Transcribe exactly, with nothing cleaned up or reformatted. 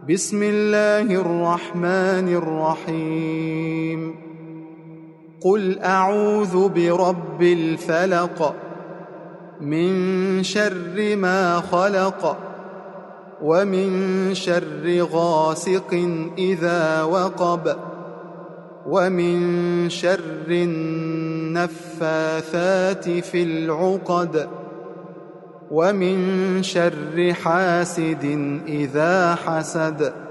بسم الله الرحمن الرحيم قل أعوذ برب الفلق من شر ما خلق ومن شر غاسق إذا وقب ومن شر النفاثات في العقد ومن شر حاسد إذا حسد